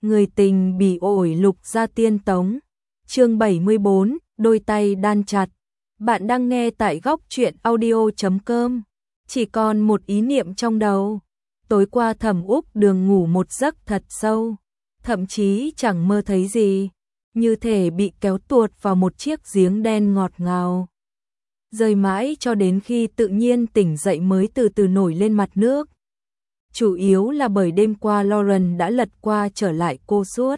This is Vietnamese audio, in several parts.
Người tình bị ổi lục ra tiên tống. Chương 74, đôi tay đan chặt. Bạn đang nghe tại góc truyện audio.com. Chỉ còn một ý niệm trong đầu. Tối qua Thẩm Úc Đường ngủ một giấc thật sâu, thậm chí chẳng mơ thấy gì, như thể bị kéo tuột vào một chiếc giếng đen ngọt ngào. Rơi mãi cho đến khi tự nhiên tỉnh dậy mới từ từ nổi lên mặt nước. Chủ yếu là bởi đêm qua Lauren đã lật qua trở lại cô suốt.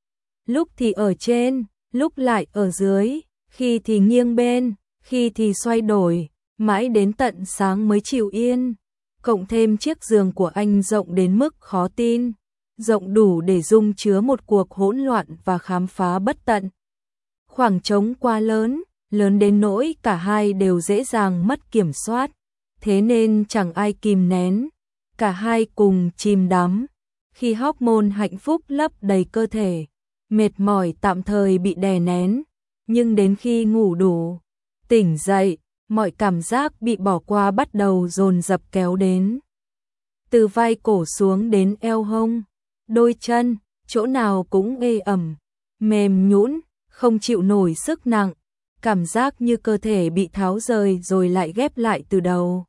Lúc thì ở trên, lúc lại ở dưới, khi thì nghiêng bên, khi thì xoay đổi, mãi đến tận sáng mới chịu yên. Cộng thêm chiếc giường của anh rộng đến mức khó tin, rộng đủ để dung chứa một cuộc hỗn loạn và khám phá bất tận. Khoảng trống quá lớn, lớn đến nỗi cả hai đều dễ dàng mất kiểm soát, thế nên chẳng ai kìm nén, cả hai cùng chìm đắm. Khi hormone hạnh phúc lấp đầy cơ thể, mệt mỏi tạm thời bị đè nén, nhưng đến khi ngủ đủ, tỉnh dậy, mọi cảm giác bị bỏ qua bắt đầu dồn dập kéo đến. Từ vai cổ xuống đến eo hông, đôi chân, chỗ nào cũng ê ẩm, mềm nhũn, không chịu nổi sức nặng, cảm giác như cơ thể bị tháo rời rồi lại ghép lại từ đầu.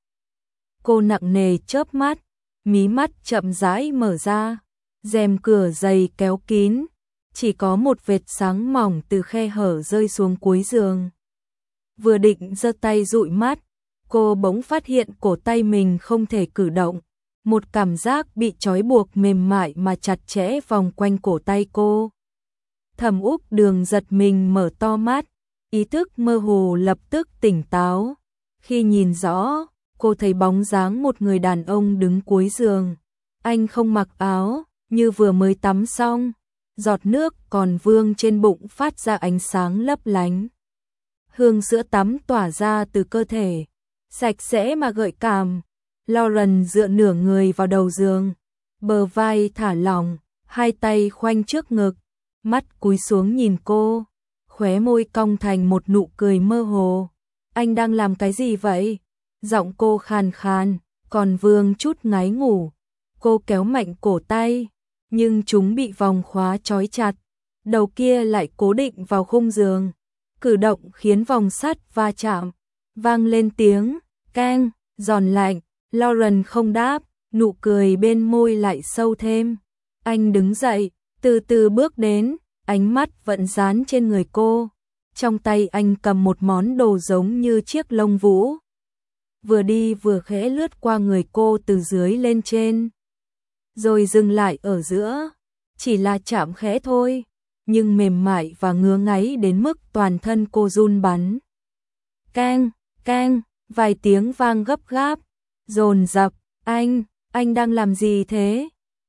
Cô nặng nề chớp mắt, mí mắt chậm rãi mở ra, rèm cửa dày kéo kín, chỉ có một vệt sáng mỏng từ khe hở rơi xuống cuối giường. Vừa định giơ tay dụi mắt, cô bỗng phát hiện cổ tay mình không thể cử động, một cảm giác bị trói buộc mềm mại mà chặt chẽ vòng quanh cổ tay cô. Thẩm Úc Đường giật mình mở to mắt, ý thức mơ hồ lập tức tỉnh táo. Khi nhìn rõ, cô thấy bóng dáng một người đàn ông đứng cuối giường. Anh không mặc áo, như vừa mới tắm xong, giọt nước còn vương trên bụng phát ra ánh sáng lấp lánh. Hương sữa tắm tỏa ra từ cơ thể, sạch sẽ mà gợi cảm. Lauren dựa nửa người vào đầu giường, bờ vai thả lỏng, hai tay khoanh trước ngực, mắt cúi xuống nhìn cô, khóe môi cong thành một nụ cười mơ hồ. Anh đang làm cái gì vậy? Giọng cô khàn khàn, còn vương chút ngáy ngủ. Cô kéo mạnh cổ tay, nhưng chúng bị vòng khóa trói chặt, đầu kia lại cố định vào khung giường. Cử động khiến vòng sắt va chạm, vang lên tiếng keng, giòn lạnh. Lauren không đáp, nụ cười bên môi lại sâu thêm. Anh đứng dậy, từ từ bước đến, ánh mắt vẫn dán trên người cô. Trong tay anh cầm một món đồ giống như chiếc lông vũ. Vừa đi vừa khẽ lướt qua người cô từ dưới lên trên, rồi dừng lại ở giữa. Chỉ là chạm khẽ thôi, nhưng mềm mại và ngứa ngáy đến mức toàn thân cô run bắn. Keng, keng, vài tiếng vang gấp gáp, dồn dập. Anh đang làm gì thế?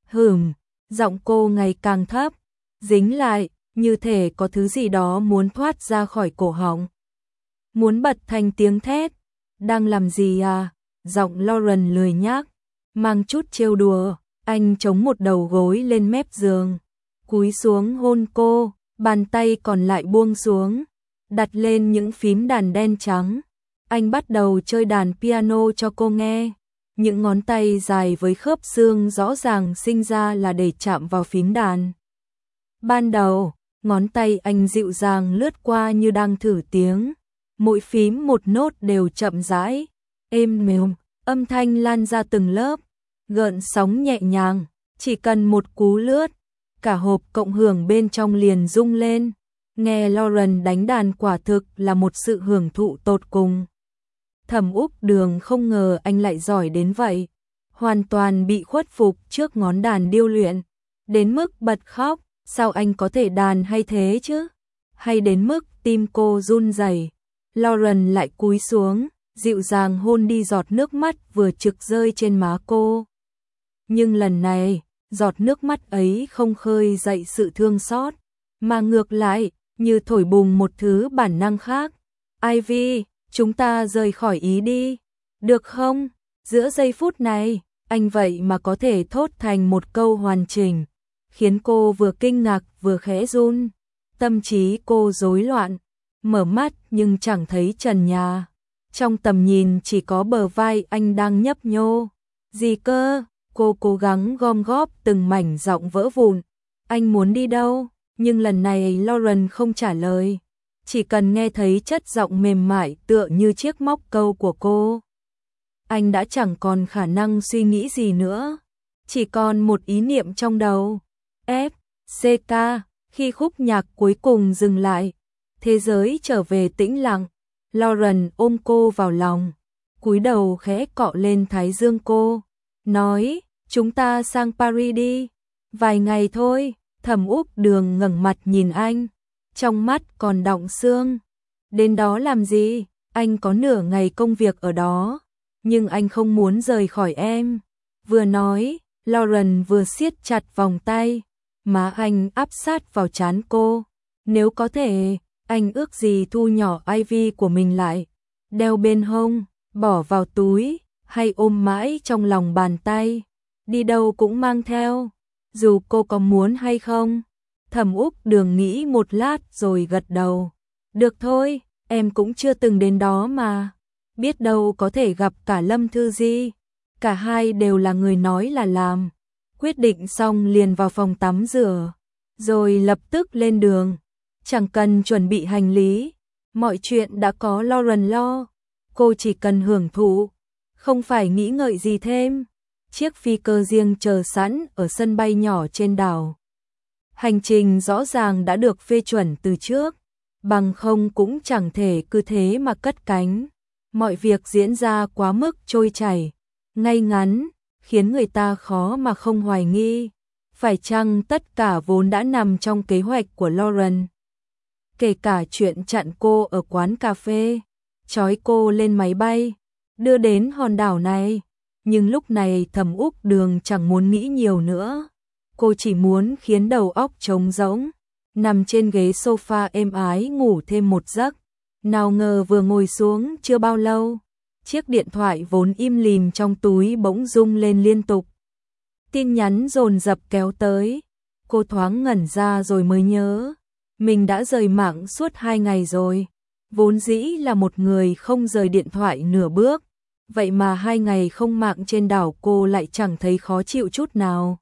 Giọng cô ngày càng thấp, dính lại, như thể có thứ gì đó muốn thoát ra khỏi cổ họng. Muốn bật thành tiếng thét. Đang làm gì à? Giọng Lauren lười nhác, mang chút trêu đùa. Anh chống một đầu gối lên mép giường, cúi xuống hôn cô, bàn tay còn lại buông xuống, đặt lên những phím đàn đen trắng. Anh bắt đầu chơi đàn piano cho cô nghe. Những ngón tay dài với khớp xương rõ ràng sinh ra là để chạm vào phím đàn. Ban đầu, ngón tay anh dịu dàng lướt qua như đang thử tiếng. Mỗi phím một nốt đều chậm rãi, êm mềm, âm thanh lan ra từng lớp, gợn sóng nhẹ nhàng. Chỉ cần một cú lướt, cả hộp cộng hưởng bên trong liền rung lên. Nghe Lauren đánh đàn quả thực là một sự hưởng thụ tột cùng. Thẩm Úc Đường không ngờ anh lại giỏi đến vậy, hoàn toàn bị khuất phục trước ngón đàn điêu luyện, đến mức bật khóc. Sao anh có thể đàn hay thế chứ? Hay đến mức tim cô run rẩy. Lauren lại cúi xuống, dịu dàng hôn đi giọt nước mắt vừa trực rơi trên má cô. Nhưng lần này, giọt nước mắt ấy không khơi dậy sự thương xót, mà ngược lại, như thổi bùng một thứ bản năng khác. Ivy, chúng ta rời khỏi ý đi, được không? Giữa giây phút này, anh vậy mà có thể thốt thành một câu hoàn chỉnh, khiến cô vừa kinh ngạc vừa khẽ run. Tâm trí cô rối loạn, mở mắt nhưng chẳng thấy trần nhà. Trong tầm nhìn chỉ có bờ vai anh đang nhấp nhô. Gì cơ? Cô cố gắng gom góp từng mảnh giọng vỡ vụn. Anh muốn đi đâu? Nhưng lần này Lauren không trả lời. Chỉ cần nghe thấy chất giọng mềm mại tựa như chiếc móc câu của cô. Anh đã chẳng còn khả năng suy nghĩ gì nữa. Chỉ còn một ý niệm trong đầu. FCK, khi khúc nhạc cuối cùng dừng lại. Thế giới trở về tĩnh lặng. Lauren ôm cô vào lòng. Cúi đầu khẽ cọ lên thái dương cô. Nói, chúng ta sang Paris đi. Vài ngày thôi. Thẩm Úc Đường ngẩng mặt nhìn anh. Trong mắt còn đọng sương. Đến đó làm gì? Anh có nửa ngày công việc ở đó. Nhưng anh không muốn rời khỏi em. Vừa nói, Lauren vừa siết chặt vòng tay. Má anh áp sát vào trán cô. Nếu có thể, anh ước gì thu nhỏ Ivy của mình lại. Đeo bên hông, bỏ vào túi, hay ôm mãi trong lòng bàn tay. Đi đâu cũng mang theo. Dù cô có muốn hay không. Thẩm Úc Đường nghĩ một lát rồi gật đầu. Được thôi, em cũng chưa từng đến đó mà. Biết đâu có thể gặp cả Lâm Thư Di. Cả hai đều là người nói là làm. Quyết định xong liền vào phòng tắm rửa. Rồi lập tức lên đường. Chẳng cần chuẩn bị hành lý. Mọi chuyện đã có Lauren lo. Cô chỉ cần hưởng thụ. Không phải nghĩ ngợi gì thêm. Chiếc phi cơ riêng chờ sẵn ở sân bay nhỏ trên đảo. Hành trình rõ ràng đã được phê chuẩn từ trước. Bằng không cũng chẳng thể cứ thế mà cất cánh. Mọi việc diễn ra quá mức trôi chảy, ngay ngắn, khiến người ta khó mà không hoài nghi. Phải chăng tất cả vốn đã nằm trong kế hoạch của Lauren? Kể cả chuyện chặn cô ở quán cà phê, trói cô lên máy bay, đưa đến hòn đảo này. Nhưng lúc này Thẩm Úc Đường chẳng muốn nghĩ nhiều nữa. Cô chỉ muốn khiến đầu óc trống rỗng, nằm trên ghế sofa êm ái ngủ thêm một giấc. Nào ngờ vừa ngồi xuống chưa bao lâu, chiếc điện thoại vốn im lìm trong túi bỗng rung lên liên tục. Tin nhắn dồn dập kéo tới. Cô thoáng ngẩn ra rồi mới nhớ. Mình đã rời mạng suốt 2 ngày rồi. Vốn dĩ là một người không rời điện thoại nửa bước. Vậy mà 2 ngày không mạng trên đảo cô lại chẳng thấy khó chịu chút nào.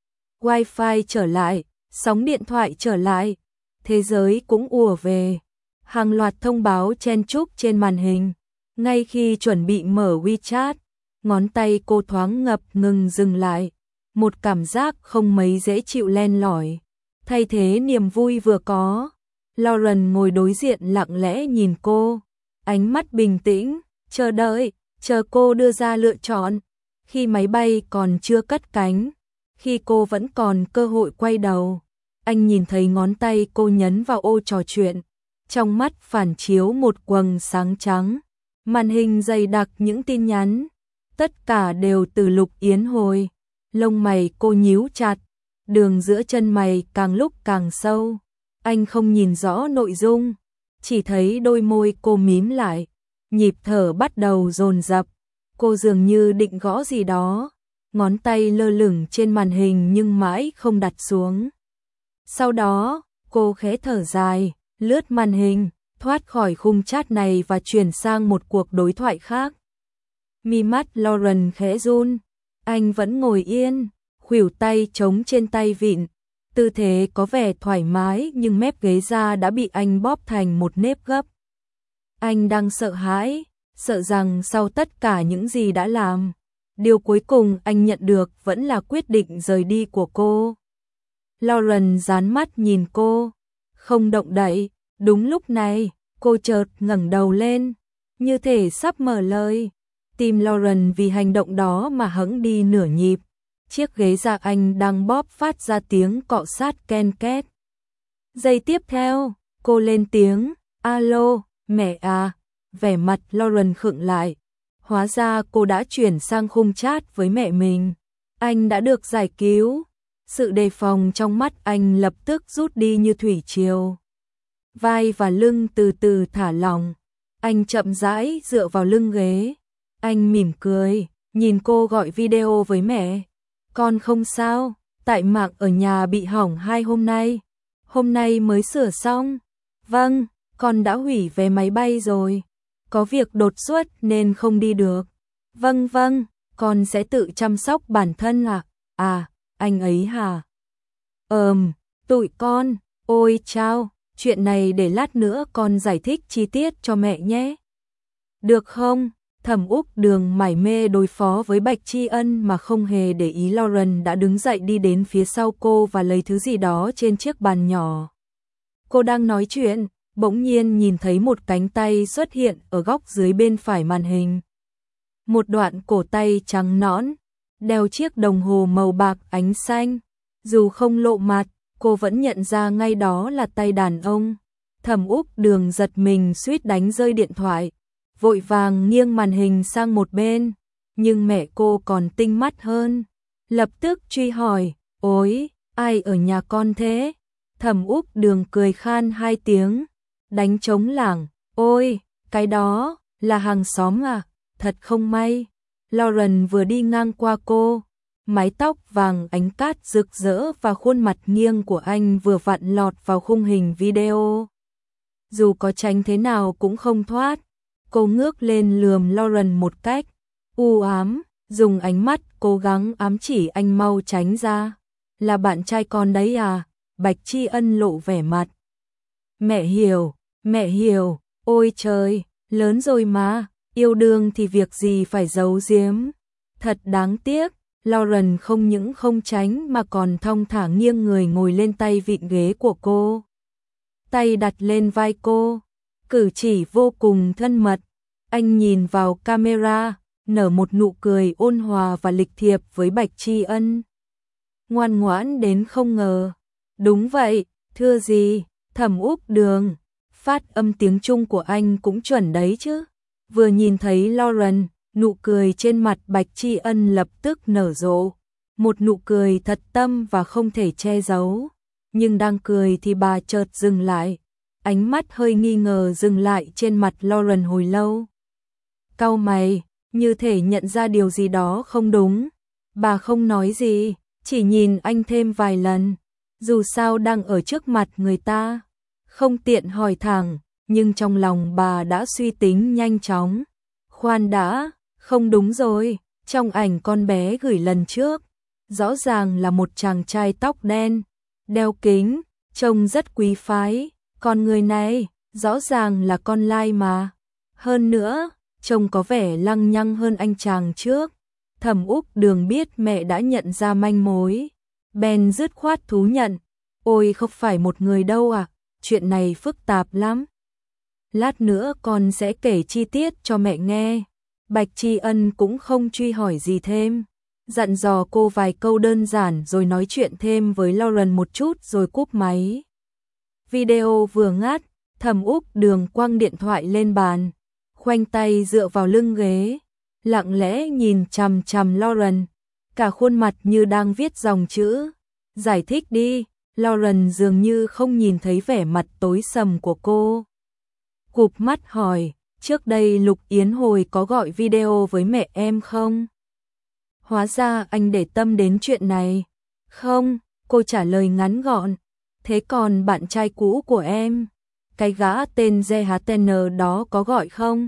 Wi-Fi trở lại, sóng điện thoại trở lại. Thế giới cũng ùa về. Hàng loạt thông báo chen chúc trên màn hình. Ngay khi chuẩn bị mở WeChat, ngón tay cô thoáng ngập ngừng dừng lại. Một cảm giác không mấy dễ chịu len lỏi. Thay thế niềm vui vừa có. Lauren ngồi đối diện lặng lẽ nhìn cô. Ánh mắt bình tĩnh, chờ đợi, chờ cô đưa ra lựa chọn. Khi máy bay còn chưa cất cánh, khi cô vẫn còn cơ hội quay đầu, anh nhìn thấy ngón tay cô nhấn vào ô trò chuyện. Trong mắt phản chiếu một quầng sáng trắng. Màn hình dày đặc những tin nhắn. Tất cả đều từ Lục Yến Hồi. Lông mày cô nhíu chặt. Đường giữa chân mày càng lúc càng sâu. Anh không nhìn rõ nội dung. Chỉ thấy đôi môi cô mím lại. Nhịp thở bắt đầu dồn dập. Cô dường như định gõ gì đó. Ngón tay lơ lửng trên màn hình nhưng mãi không đặt xuống. Sau đó, cô khẽ thở dài. Lướt màn hình, thoát khỏi khung chat này và chuyển sang một cuộc đối thoại khác. Mi mắt Lauren khẽ run, anh vẫn ngồi yên, khuỷu tay chống trên tay vịn. Tư thế có vẻ thoải mái nhưng mép ghế da đã bị anh bóp thành một nếp gấp. Anh đang sợ hãi, sợ rằng sau tất cả những gì đã làm, điều cuối cùng anh nhận được vẫn là quyết định rời đi của cô. Lauren dán mắt nhìn cô. Không động đậy. Đúng lúc này, cô chợt ngẩng đầu lên, như thể sắp mở lời. Tim Lauren vì hành động đó mà hững đi nửa nhịp. Chiếc ghế da anh đang bóp phát ra tiếng cọ sát ken két. Giây tiếp theo, cô lên tiếng, alo, mẹ à. Vẻ mặt Lauren khựng lại. Hóa ra cô đã chuyển sang khung chat với mẹ mình. Anh đã được giải cứu. Sự đề phòng trong mắt anh lập tức rút đi như thủy triều. Vai và lưng từ từ thả lỏng. Anh chậm rãi dựa vào lưng ghế. Anh mỉm cười, nhìn cô gọi video với mẹ. Con không sao, tại mạng ở nhà bị hỏng 2 hôm nay. Hôm nay mới sửa xong. Vâng, con đã hủy vé máy bay rồi. Có việc đột xuất nên không đi được. Vâng vâng, con sẽ tự chăm sóc bản thân ạ. À, anh ấy hả? Tụi con, ôi chao, chuyện này để lát nữa con giải thích chi tiết cho mẹ nhé. Được không? Thẩm Úc Đường mải mê đối phó với Bạch Tri Ân mà không hề để ý Lauren đã đứng dậy đi đến phía sau cô và lấy thứ gì đó trên chiếc bàn nhỏ. Cô đang nói chuyện, bỗng nhiên nhìn thấy một cánh tay xuất hiện ở góc dưới bên phải màn hình. Một đoạn cổ tay trắng nõn, đeo chiếc đồng hồ màu bạc ánh xanh. Dù không lộ mặt, cô vẫn nhận ra ngay đó là tay đàn ông. Thẩm Úc Đường giật mình suýt đánh rơi điện thoại, vội vàng nghiêng màn hình sang một bên, nhưng mẹ cô còn tinh mắt hơn, lập tức truy hỏi, ôi, ai ở nhà con thế? Thẩm Úc Đường cười khan 2 tiếng, đánh trống lảng, ôi, cái đó, là hàng xóm à, thật không may. Lauren vừa đi ngang qua cô, mái tóc vàng ánh cát rực rỡ và khuôn mặt nghiêng của anh vừa vặn lọt vào khung hình video. Dù có tránh thế nào cũng không thoát, cô ngước lên lườm Lauren một cách u ám, dùng ánh mắt cố gắng ám chỉ anh mau tránh ra. Là bạn trai con đấy à? Bạch Tri Ân lộ vẻ mặt. Mẹ hiểu, ôi trời, lớn rồi mà, yêu đương thì việc gì phải giấu giếm. Thật đáng tiếc, Lauren không những không tránh mà còn thong thả nghiêng người ngồi lên tay vịn ghế của cô. Tay đặt lên vai cô, cử chỉ vô cùng thân mật. Anh nhìn vào camera, nở một nụ cười ôn hòa và lịch thiệp với Bạch Tri Ân. Ngoan ngoãn đến không ngờ. Đúng vậy, thưa gì, Thẩm Úc Đường, phát âm tiếng Trung của anh cũng chuẩn đấy chứ. Vừa nhìn thấy Lauren, nụ cười trên mặt Bạch Tri Ân lập tức nở rộ. Một nụ cười thật tâm và không thể che giấu. Nhưng đang cười thì bà chợt dừng lại. Ánh mắt hơi nghi ngờ dừng lại trên mặt Lauren hồi lâu. Cau mày, như thể nhận ra điều gì đó không đúng. Bà không nói gì, chỉ nhìn anh thêm vài lần. Dù sao đang ở trước mặt người ta, không tiện hỏi thẳng, nhưng trong lòng bà đã suy tính nhanh chóng. Khoan đã, không đúng rồi, trong ảnh con bé gửi lần trước, rõ ràng là một chàng trai tóc đen, đeo kính, trông rất quý phái, còn người này, rõ ràng là con lai mà. Hơn nữa, trông có vẻ lăng nhăng hơn anh chàng trước. Thẩm Úc Đường biết mẹ đã nhận ra manh mối, bèn dứt khoát thú nhận. Ôi không phải một người đâu à, chuyện này phức tạp lắm. Lát nữa con sẽ kể chi tiết cho mẹ nghe. Bạch Tri Ân cũng không truy hỏi gì thêm, dặn dò cô vài câu đơn giản rồi nói chuyện thêm với Lauren một chút rồi cúp máy. Video vừa ngắt, Thẩm Úc Đường quăng điện thoại lên bàn, khoanh tay dựa vào lưng ghế, lặng lẽ nhìn chằm chằm Lauren, cả khuôn mặt như đang viết dòng chữ. Giải thích đi. Lauren dường như không nhìn thấy vẻ mặt tối sầm của cô. Cụp mắt hỏi, trước đây Lục Yến Hồi có gọi video với mẹ em không? Hóa ra anh để tâm đến chuyện này. Không, cô trả lời ngắn gọn. Thế còn bạn trai cũ của em, cái gã tên JHTN đó có gọi không?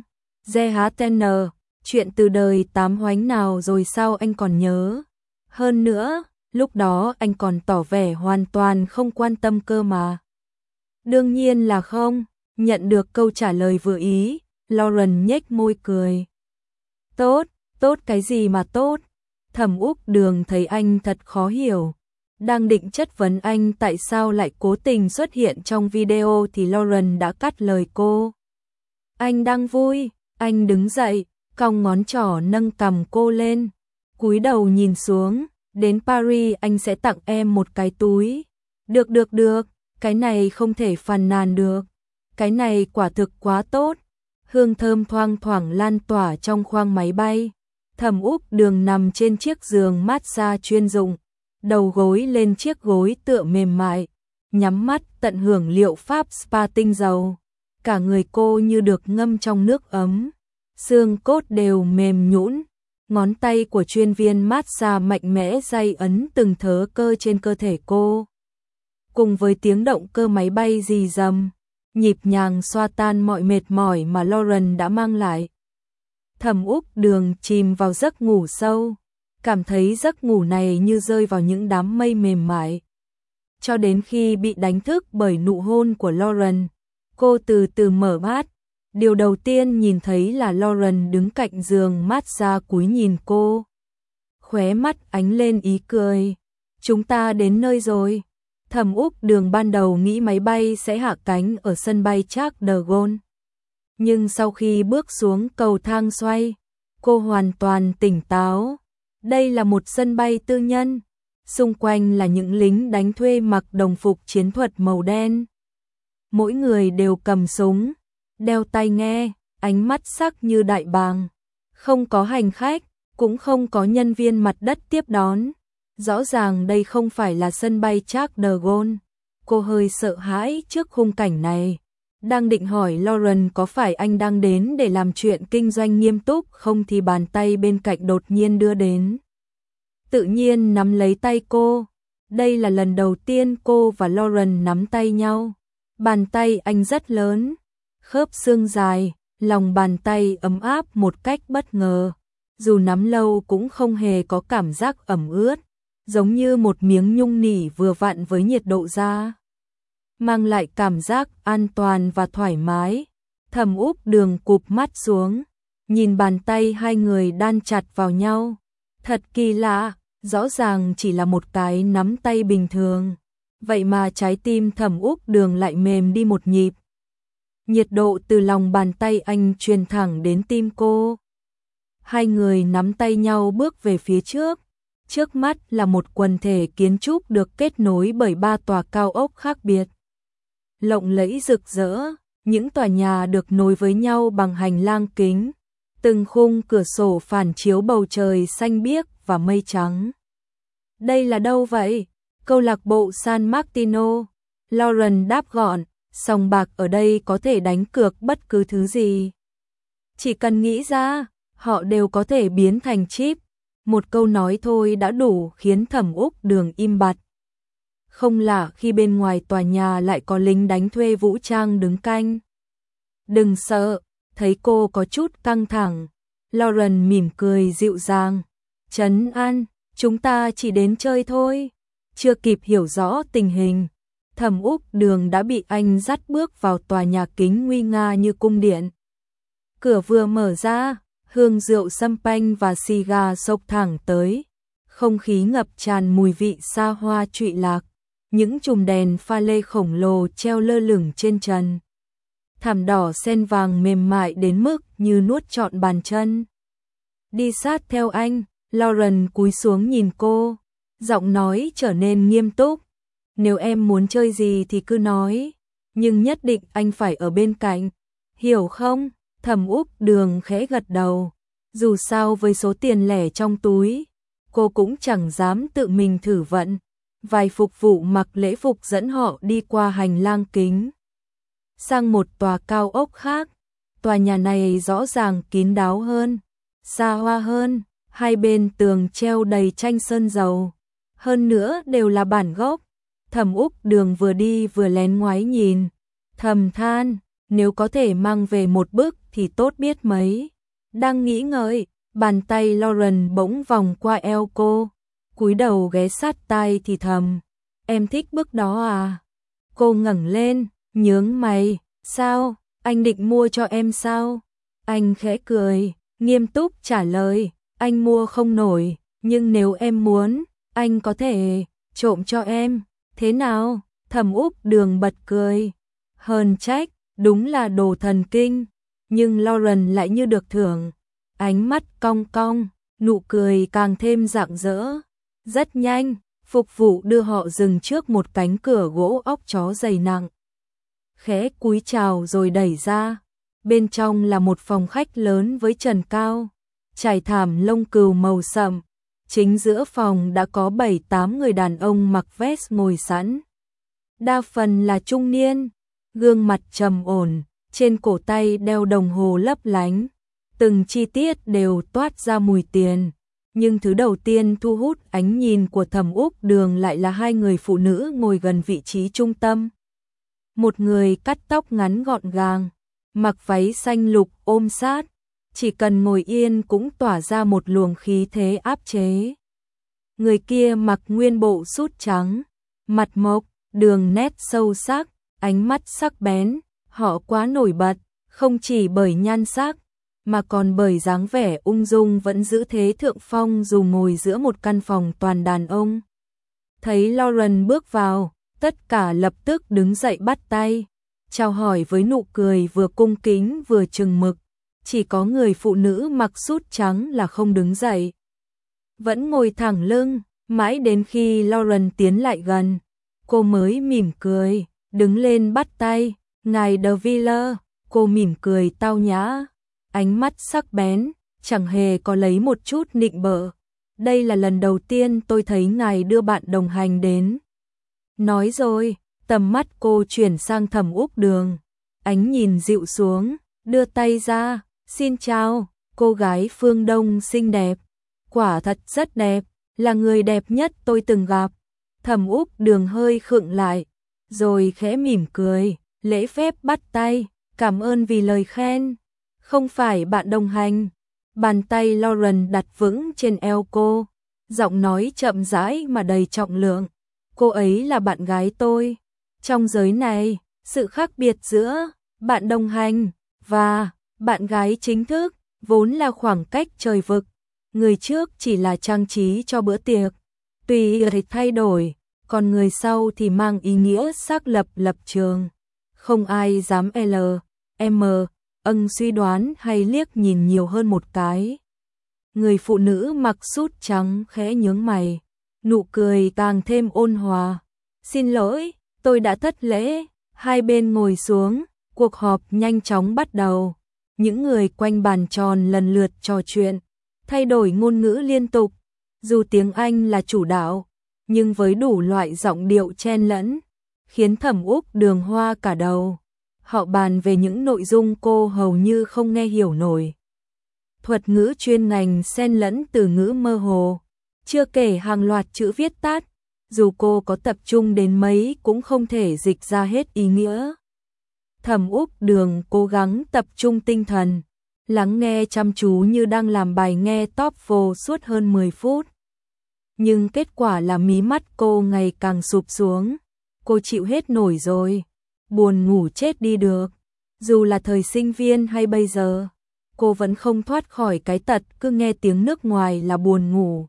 JHTN, chuyện từ đời tám hoánh nào rồi sao anh còn nhớ? Hơn nữa, lúc đó anh còn tỏ vẻ hoàn toàn không quan tâm cơ mà. Đương nhiên là không, nhận được câu trả lời vừa ý, Lauren nhếch môi cười. Tốt, tốt cái gì mà tốt? Thẩm Úc Đường thấy anh thật khó hiểu. Đang định chất vấn anh tại sao lại cố tình xuất hiện trong video thì Lauren đã cắt lời cô. Anh đang vui, anh đứng dậy, cong ngón trỏ nâng cằm cô lên, cúi đầu nhìn xuống. Đến Paris anh sẽ tặng em một cái túi. Được, cái này không thể phàn nàn được. Cái này quả thực quá tốt. Hương thơm thoang thoảng lan tỏa trong khoang máy bay. Thẩm Úc Đường nằm trên chiếc giường massage chuyên dụng, đầu gối lên chiếc gối tựa mềm mại, nhắm mắt tận hưởng liệu pháp spa tinh dầu. Cả người cô như được ngâm trong nước ấm, xương cốt đều mềm nhũn. Ngón tay của chuyên viên massage mạnh mẽ day ấn từng thớ cơ trên cơ thể cô. Cùng với tiếng động cơ máy bay rì rầm, nhịp nhàng xoa tan mọi mệt mỏi mà Lauren đã mang lại. Thẩm Úc Đường chìm vào giấc ngủ sâu, cảm thấy giấc ngủ này như rơi vào những đám mây mềm mại. cho đến khi bị đánh thức bởi nụ hôn của Lauren. Cô từ từ mở mắt, điều đầu tiên nhìn thấy là Lauren đứng cạnh giường massage cúi nhìn cô. Khóe mắt ánh lên ý cười. Chúng ta đến nơi rồi. Thẩm Úc Đường ban đầu nghĩ máy bay sẽ hạ cánh ở sân bay Charles de Gaulle. Nhưng sau khi bước xuống cầu thang xoay, cô hoàn toàn tỉnh táo. Đây là một sân bay tư nhân. Xung quanh là những lính đánh thuê mặc đồng phục chiến thuật màu đen. Mỗi người đều cầm súng, đeo tai nghe, ánh mắt sắc như đại bàng. Không có hành khách, cũng không có nhân viên mặt đất tiếp đón. Rõ ràng đây không phải là sân bay Charles de Gaulle. Cô hơi sợ hãi trước khung cảnh này. Đang định hỏi Lauren có phải anh đang đến để làm chuyện kinh doanh nghiêm túc không thì bàn tay bên cạnh đột nhiên đưa đến. Tự nhiên nắm lấy tay cô. Đây là lần đầu tiên cô và Lauren nắm tay nhau. Bàn tay anh rất lớn, khớp xương dài, lòng bàn tay ấm áp một cách bất ngờ. Dù nắm lâu cũng không hề có cảm giác ẩm ướt, giống như một miếng nhung nỉ vừa vặn với nhiệt độ da. Mang lại cảm giác an toàn và thoải mái. Thẩm Úc Đường cụp mắt xuống, nhìn bàn tay hai người đan chặt vào nhau. Thật kỳ lạ, rõ ràng chỉ là một cái nắm tay bình thường. Vậy mà trái tim Thẩm Úc Đường lại mềm đi một nhịp. Nhiệt độ từ lòng bàn tay anh truyền thẳng đến tim cô. Hai người nắm tay nhau bước về phía trước. Trước mắt là một quần thể kiến trúc được kết nối bởi 3 tòa cao ốc khác biệt. Lộng lẫy rực rỡ, những tòa nhà được nối với nhau bằng hành lang kính. Từng khung cửa sổ phản chiếu bầu trời xanh biếc và mây trắng. Đây là đâu vậy? Câu lạc bộ San Martino. Lauren đáp gọn, sòng bạc ở đây có thể đánh cược bất cứ thứ gì. Chỉ cần nghĩ ra, họ đều có thể biến thành chip. Một câu nói thôi đã đủ khiến Thẩm Úc Đường im bặt. Không lạ khi bên ngoài tòa nhà lại có lính đánh thuê vũ trang đứng canh. Đừng sợ, thấy cô có chút căng thẳng. Lauren mỉm cười dịu dàng. Trấn an, chúng ta chỉ đến chơi thôi. Chưa kịp hiểu rõ tình hình, Thẩm Úc Đường đã bị anh dắt bước vào tòa nhà kính nguy nga như cung điện. Cửa vừa mở ra, hương rượu champagne và xì gà xộc thẳng tới. Không khí ngập tràn mùi vị xa hoa trụy lạc. Những chùm đèn pha lê khổng lồ treo lơ lửng trên trần. Thảm đỏ sen vàng mềm mại đến mức như nuốt trọn bàn chân. Đi sát theo anh, Lauren cúi xuống nhìn cô. Giọng nói trở nên nghiêm túc. Nếu em muốn chơi gì thì cứ nói. Nhưng nhất định anh phải ở bên cạnh. Hiểu không? Thẩm Úc Đường khẽ gật đầu. Dù sao với số tiền lẻ trong túi, cô cũng chẳng dám tự mình thử vận. Vài phục vụ mặc lễ phục dẫn họ đi qua hành lang kính. Sang một tòa cao ốc khác. Tòa nhà này rõ ràng kín đáo hơn, xa hoa hơn. Hai bên tường treo đầy tranh sơn dầu. Hơn nữa đều là bản gốc. Thẩm Úc Đường vừa đi vừa lén ngoái nhìn. Thầm than, nếu có thể mang về một bức thì tốt biết mấy. Đang nghĩ ngợi, bàn tay Lauren bỗng vòng qua eo cô. Cúi đầu ghé sát tai thì thầm. Em thích bức đó à? Cô ngẩng lên, nhướng mày. Sao? Anh định mua cho em sao? Anh khẽ cười, nghiêm túc trả lời. Anh mua không nổi, nhưng nếu em muốn, anh có thể trộm cho em. Thế nào? Thẩm Úc Đường bật cười. Hờn trách, đúng là đồ thần kinh. Nhưng Lauren lại như được thưởng. Ánh mắt cong cong, nụ cười càng thêm rạng rỡ. Rất nhanh, phục vụ đưa họ dừng trước một cánh cửa gỗ óc chó dày nặng. Khẽ cúi chào rồi đẩy ra. Bên trong là một phòng khách lớn với trần cao, trải thảm lông cừu màu sậm. Chính giữa phòng đã có 7-8 người đàn ông mặc vest ngồi sẵn. Đa phần là trung niên, gương mặt trầm ổn, trên cổ tay đeo đồng hồ lấp lánh. Từng chi tiết đều toát ra mùi tiền. Nhưng thứ đầu tiên thu hút ánh nhìn của Thẩm Úc Đường lại là hai người phụ nữ ngồi gần vị trí trung tâm. Một người cắt tóc ngắn gọn gàng, mặc váy xanh lục ôm sát, chỉ cần ngồi yên cũng tỏa ra một luồng khí thế áp chế. Người kia mặc nguyên bộ sút trắng, mặt mộc, Đường nét sâu sắc, ánh mắt sắc bén, họ quá nổi bật, không chỉ bởi nhan sắc, mà còn bởi dáng vẻ ung dung vẫn giữ thế thượng phong dù ngồi giữa một căn phòng toàn đàn ông. Thấy Lauren bước vào, tất cả lập tức đứng dậy bắt tay, chào hỏi với nụ cười vừa cung kính vừa chừng mực. Chỉ có người phụ nữ mặc sút trắng là không đứng dậy, vẫn ngồi thẳng lưng, mãi đến khi Lauren tiến lại gần, cô mới mỉm cười, đứng lên bắt tay. Ngài De Villers, cô mỉm cười tao nhã, ánh mắt sắc bén, chẳng hề có lấy một chút nịnh bợ. Đây là lần đầu tiên tôi thấy ngài đưa bạn đồng hành đến. Nói rồi, tầm mắt cô chuyển sang Thẩm Úc Đường, ánh nhìn dịu xuống, đưa tay ra, xin chào, cô gái phương Đông xinh đẹp, quả thật rất đẹp, là người đẹp nhất tôi từng gặp. Thẩm Úc Đường hơi khựng lại, rồi khẽ mỉm cười, lễ phép bắt tay, cảm ơn vì lời khen, không phải bạn đồng hành. Bàn tay Lauren đặt vững trên eo cô, giọng nói chậm rãi mà đầy trọng lượng, cô ấy là bạn gái tôi. Trong giới này, sự khác biệt giữa bạn đồng hành và bạn gái chính thức vốn là khoảng cách trời vực. Người trước chỉ là trang trí cho bữa tiệc, tùy thời thay đổi, còn người sau thì mang ý nghĩa xác lập lập trường. Không ai dám suy đoán hay liếc nhìn nhiều hơn một cái. Người phụ nữ mặc sút trắng khẽ nhướng mày, nụ cười càng thêm ôn hòa. Xin lỗi, tôi đã thất lễ. Hai bên ngồi xuống, cuộc họp nhanh chóng bắt đầu. Những người quanh bàn tròn lần lượt trò chuyện, thay đổi ngôn ngữ liên tục. Dù tiếng Anh là chủ đạo, nhưng với đủ loại giọng điệu chen lẫn, khiến Thẩm Úc Đường hoa cả đầu. Họ bàn về những nội dung cô hầu như không nghe hiểu nổi. Thuật ngữ chuyên ngành xen lẫn từ ngữ mơ hồ, chưa kể hàng loạt chữ viết tắt, dù cô có tập trung đến mấy cũng không thể dịch ra hết ý nghĩa. Thẩm Úc Đường cố gắng tập trung tinh thần, lắng nghe chăm chú như đang làm bài nghe TOEFL suốt hơn 10 phút. Nhưng kết quả là mí mắt cô ngày càng sụp xuống. Cô chịu hết nổi rồi, buồn ngủ chết đi được. Dù là thời sinh viên hay bây giờ, cô vẫn không thoát khỏi cái tật cứ nghe tiếng nước ngoài là buồn ngủ.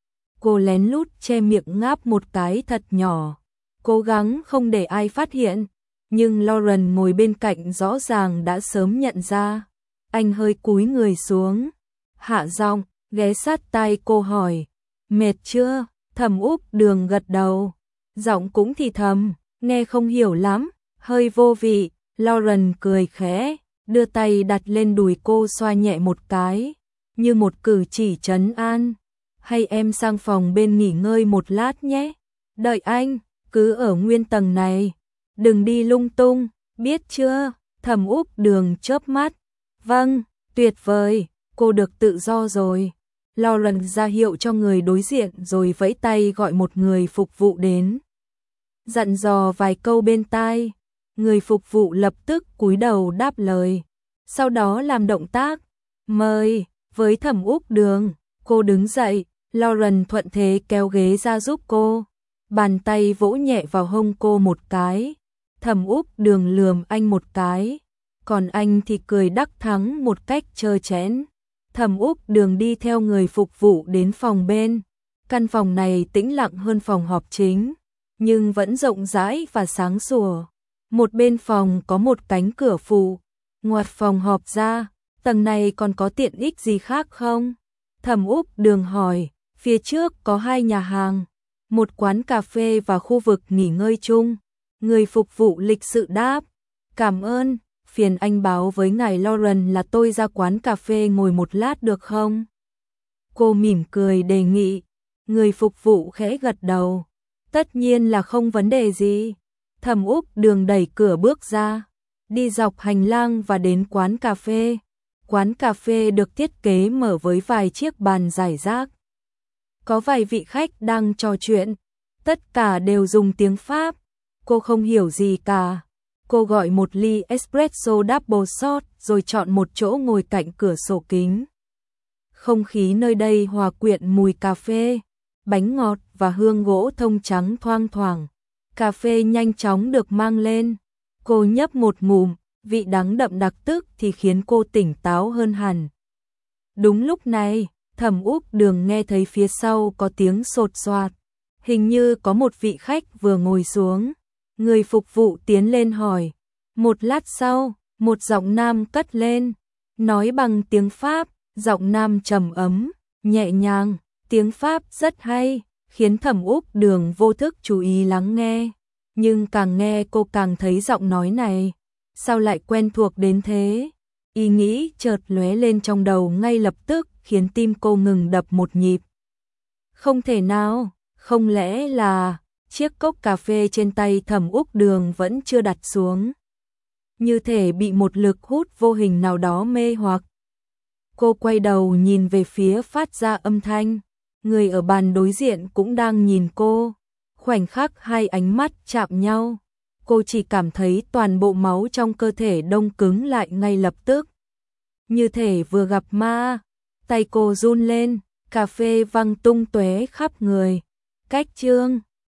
Cô lén lút che miệng ngáp một cái thật nhỏ, cố gắng không để ai phát hiện, nhưng Lauren ngồi bên cạnh rõ ràng đã sớm nhận ra. Anh hơi cúi người xuống, hạ giọng, ghé sát tai cô hỏi, mệt chưa? Thẩm Úc Đường gật đầu, giọng cũng thì thầm, nghe không hiểu lắm, hơi vô vị. Lauren cười khẽ, đưa tay đặt lên đùi cô xoa nhẹ một cái, như một cử chỉ trấn an. Hay em sang phòng bên nghỉ ngơi một lát nhé. Đợi anh, cứ ở nguyên tầng này, đừng đi lung tung, biết chưa? Thẩm Úc Đường chớp mắt. Vâng, tuyệt vời, cô được tự do rồi. Lauren ra hiệu cho người đối diện rồi vẫy tay gọi một người phục vụ đến. Dặn dò vài câu bên tai, người phục vụ lập tức cúi đầu đáp lời. Sau đó làm động tác, mời, với Thẩm Úc Đường. Cô đứng dậy, Lauren thuận thế kéo ghế ra giúp cô. Bàn tay vỗ nhẹ vào hông cô một cái. Thẩm Úc Đường lườm anh một cái, còn anh thì cười đắc thắng một cách trơ trẽn. Thẩm Úc Đường đi theo người phục vụ đến phòng bên. Căn phòng này tĩnh lặng hơn phòng họp chính, nhưng vẫn rộng rãi và sáng sủa. Một bên phòng có một cánh cửa phụ. Ngoài phòng họp ra, tầng này còn có tiện ích gì khác không? Thẩm Úc Đường hỏi. Phía trước có 2 nhà hàng, một quán cà phê và khu vực nghỉ ngơi chung. Người phục vụ lịch sự đáp. Cảm ơn, phiền anh báo với ngài Lauren là tôi ra quán cà phê ngồi một lát được không? Cô mỉm cười đề nghị. Người phục vụ khẽ gật đầu. Tất nhiên là không vấn đề gì. Thẩm Úc Đường đẩy cửa bước ra, đi dọc hành lang và đến quán cà phê. Quán cà phê được thiết kế mở với vài chiếc bàn rải rác. Có vài vị khách đang trò chuyện, tất cả đều dùng tiếng Pháp. Cô không hiểu gì cả. Cô gọi một ly espresso double shot rồi chọn một chỗ ngồi cạnh cửa sổ kính. Không khí nơi đây hòa quyện mùi cà phê, bánh ngọt và hương gỗ thông trắng thoang thoảng. Cà phê nhanh chóng được mang lên. Cô nhấp một ngụm, vị đắng đậm đặc tức thì khiến cô tỉnh táo hơn hẳn. Đúng lúc này, Thẩm Úc Đường nghe thấy phía sau có tiếng sột soạt. Hình như có một vị khách vừa ngồi xuống. Người phục vụ tiến lên hỏi. Một lát sau, một giọng nam cất lên. Nói bằng tiếng Pháp, giọng nam trầm ấm, nhẹ nhàng, tiếng Pháp rất hay, khiến Thẩm Úc Đường vô thức chú ý lắng nghe. Nhưng càng nghe cô càng thấy giọng nói này, sao lại quen thuộc đến thế? Ý nghĩ chợt lóe lên trong đầu ngay lập tức khiến tim cô ngừng đập một nhịp. Không thể nào, không lẽ là chiếc cốc cà phê trên tay Thẩm Úc Đường vẫn chưa đặt xuống. Như thể bị một lực hút vô hình nào đó mê hoặc. Cô quay đầu nhìn về phía phát ra âm thanh. Người ở bàn đối diện cũng đang nhìn cô. Khoảnh khắc hai ánh mắt chạm nhau. Cô chỉ cảm thấy toàn bộ máu trong cơ thể đông cứng lại ngay lập tức. Như thể vừa gặp ma. Tay cô run lên, cà phê văng tung tóe khắp người. Cách chương